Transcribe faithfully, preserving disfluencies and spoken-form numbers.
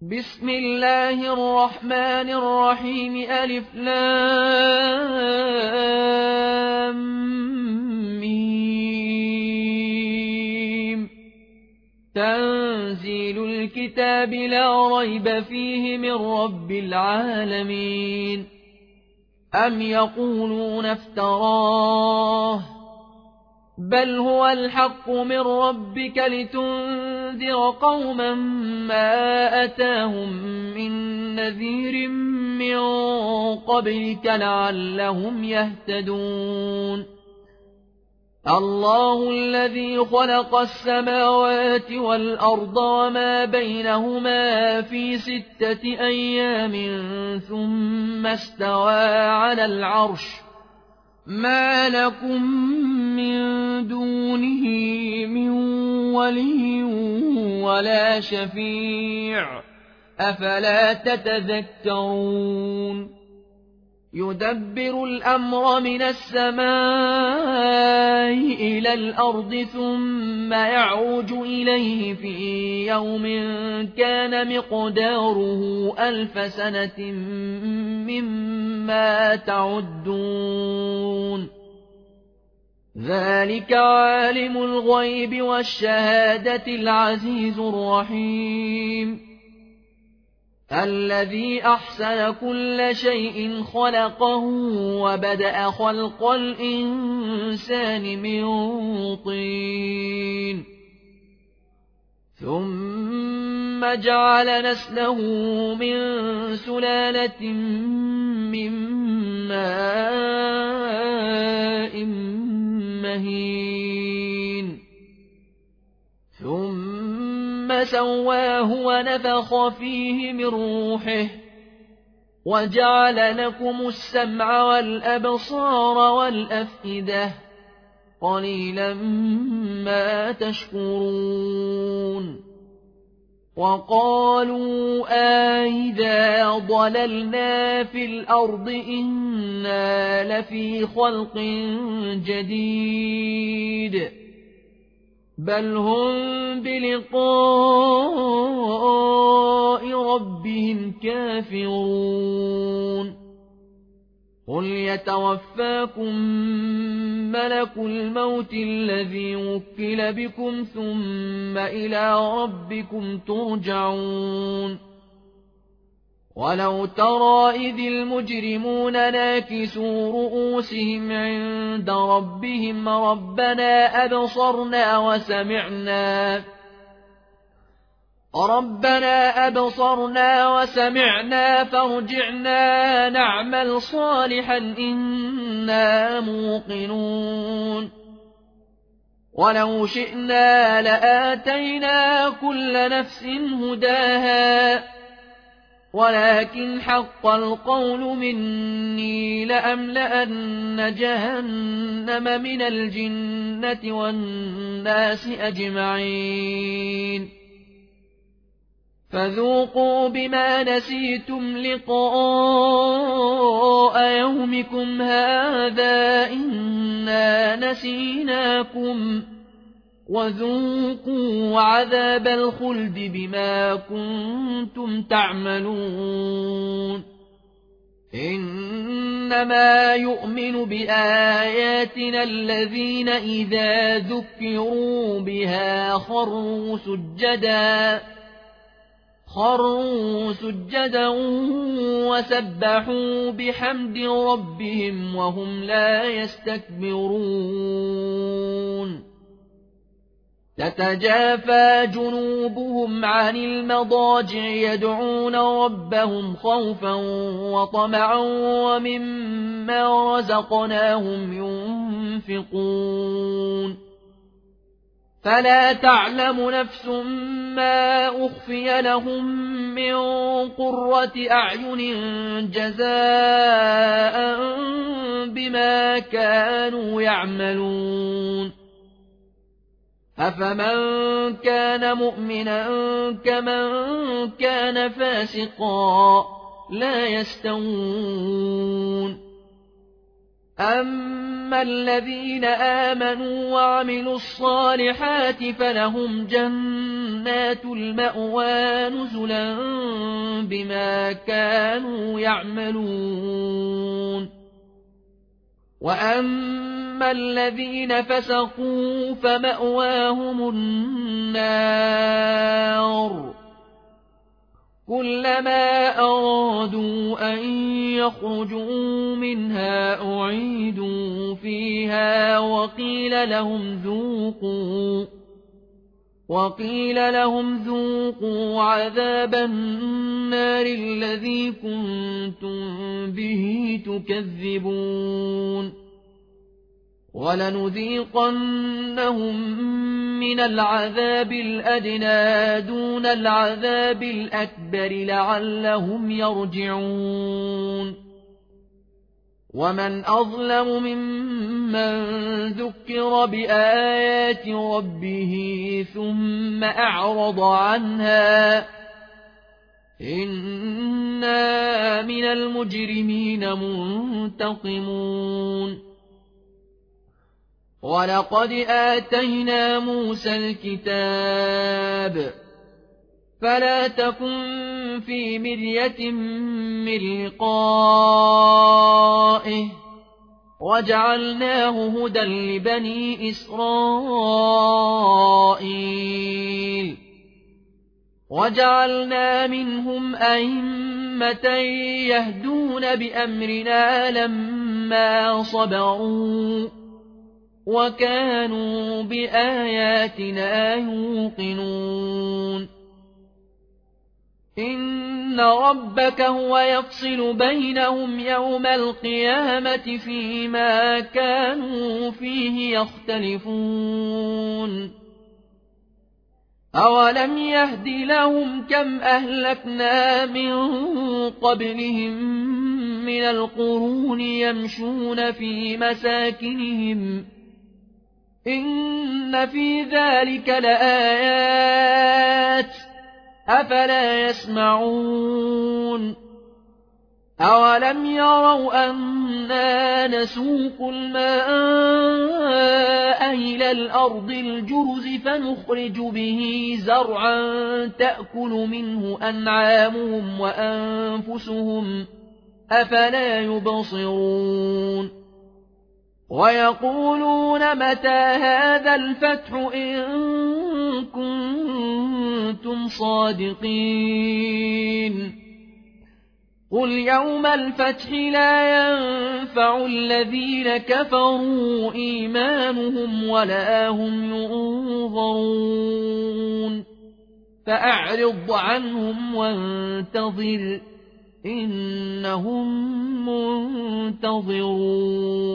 بسم الله الرحمن الرحيم ألف لام ميم تنزيل الكتاب لا ريب فيه من رب العالمين أم يقولون افتراه بل هو الحق من ربك لتنذر قوما ما أتاهم من نذير من قبلك لعلهم يهتدون الله الذي خلق السماوات والأرض وما بينهما في ستة أيام ثم استوى على العرش ما لكم من دونه من ولي ولا شفيع أفلا تتذكرون يدبر الأمر من السماء إلى الأرض ثم يعرج إليه في يوم كان مقداره ألف سنة مما تعدون ذلك عالم الغيب والشهادة العزيز الرحيم الذي أحسن كل شيء خلقه وبدأ خلق الإنسان من طين ثم جعل نسله من سلالة من ماء مهين ثم سواه ونفخ فيه من روحه وجعل لكم السمع والأبصار والأفئدة قليلا ما تشكرون وقالوا أئذا ضللنا في الأرض إنا لفي خلق جديد بل هم بلقاء ربهم كافرون قل يتوفاكم ملك الموت الذي وكل بكم ثم إلى ربكم ترجعون ولو ترى إذ المجرمون ناكسوا رؤوسهم عند ربهم ربنا أبصرنا وسمعنا ربنا أبصرنا وسمعنا فارجعنا نعمل صالحا إنا موقنون ولو شئنا لآتينا كل نفس هداها ولكن حق القول مني لأملأن جهنم من الجنة والناس أجمعين فذوقوا بما نسيتم لقاء يومكم هذا إنا نسيناكم وذوقوا عذاب الخلد بما كنتم تعملون إنما يؤمن بآياتنا الذين إذا ذكروا بها خروا سجدا خروا سجدا وسبحوا بحمد ربهم وهم لا يستكبرون تتجافى جنوبهم عن المضاجع يدعون ربهم خوفا وطمعا ومما رزقناهم ينفقون فلا تعلم نفس ما أخفي لهم من قرة أعين جزاء بما كانوا يعملون أفمن كان مؤمنا كمن كان فاسقا لا يستوون أما الذين آمنوا وعملوا الصالحات فلهم جنات المأوى نزلا بما كانوا يعملون وأما الذين فسقوا فمأواهم النار كلما أرادوا أن يخرجوا منها أعيدوا فيها وقيل لهم ذوقوا وقيل لهم ذوقوا عذاب النار الذي كنتم به تكذبون ولنذيقنهم من العذاب الأدنى دون العذاب الأكبر لعلهم يرجعون ومن أظلم ممن ذكر بآيات ربه ثم أعرض عنها إنا من المجرمين منتقمون ولقد آتينا موسى الكتاب فلا تكن في مرية من لقائه وجعلناه هدى لبني إسرائيل وجعلنا منهم أئمة يهدون بأمرنا لما صبروا وكانوا بآياتنا يوقنون إن ربك هو يفصل بينهم يوم القيامة فيما كانوا فيه يختلفون أولم يهد لهم كم أهلكنا من قبلهم من القرون يمشون في مساكنهم إن في ذلك لآيات أفلا يسمعون أولم يروا أنا نسوق الماء إلى الأرض الجرز فنخرج به زرعا تأكل منه أنعامهم وأنفسهم أفلا يبصرون ويقولون متى هذا الفتح إن كنتم صادقين قل يوم الفتح لا ينفع الذين كفروا إيمانهم ولا هم ينظرون فأعرض عنهم وانتظر إنهم منتظرون